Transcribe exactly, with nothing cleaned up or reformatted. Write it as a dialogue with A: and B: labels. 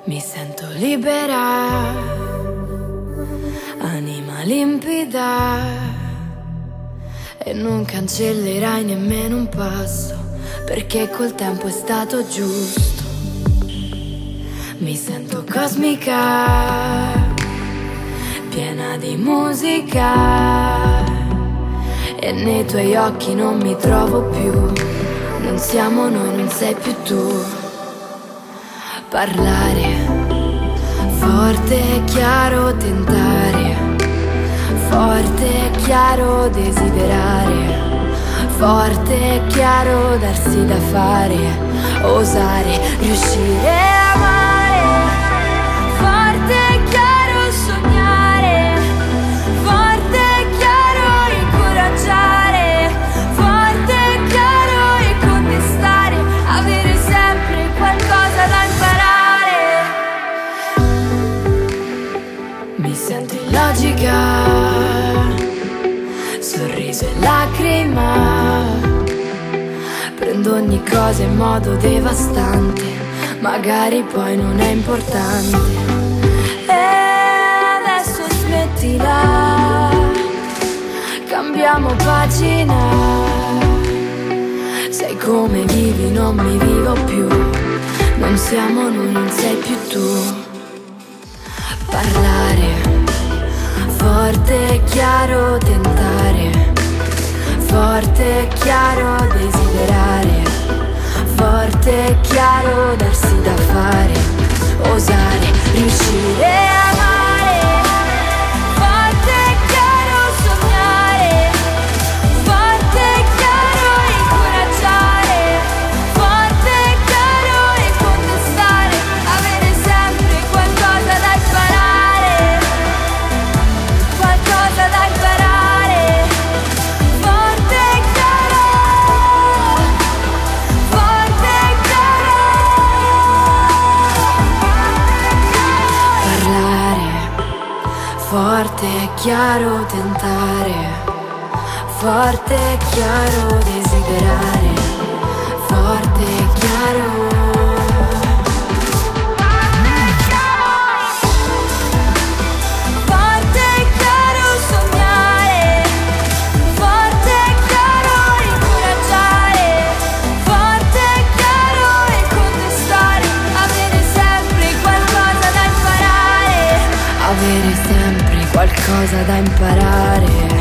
A: Mi sento libera, anima limpida, e non cancellerai nemmeno un passo, perché col tempo è stato giusto. Mi sento cosmica, piena di musica, e nei tuoi occhi non mi trovo più. Non siamo noi, non sei più tu. Parlare, forte e chiaro tentare, forte e chiaro desiderare, forte e chiaro darsi da fare, osare, riuscire a amare, forte e chiaro sognare, forte e chiaro incoraggiare, forte e chiaro e contestare, avere sempre qualcosa da imparare. Mi sento illogica, sorriso e lacrima, prendo ogni cosa in modo devastante, magari poi non è importante. E adesso smettila, cambiamo pagina, sai come vivi, non mi vivo più. Non siamo noi, non sei più tu. Parlare, forte e chiaro tentare, forte e chiaro desiderare, forte e chiaro darsi da fare, osare, riuscire a amare, forte e chiaro sognare, forte e chiaro incoraggiare, forte e chiaro e contestare, avere sempre qualcosa da imparare, qualcosa da imparare, forte e chiaro, forte e chiaro. Parlare, forte e chiaro tentare, forte e chiaro desiderare, forte e chiaro. Forte e chiaro sognare, forte e chiaro incoraggiare, forte e chiaro e contestare, avere sempre qualcosa da imparare, avere sempre qualcosa da imparare.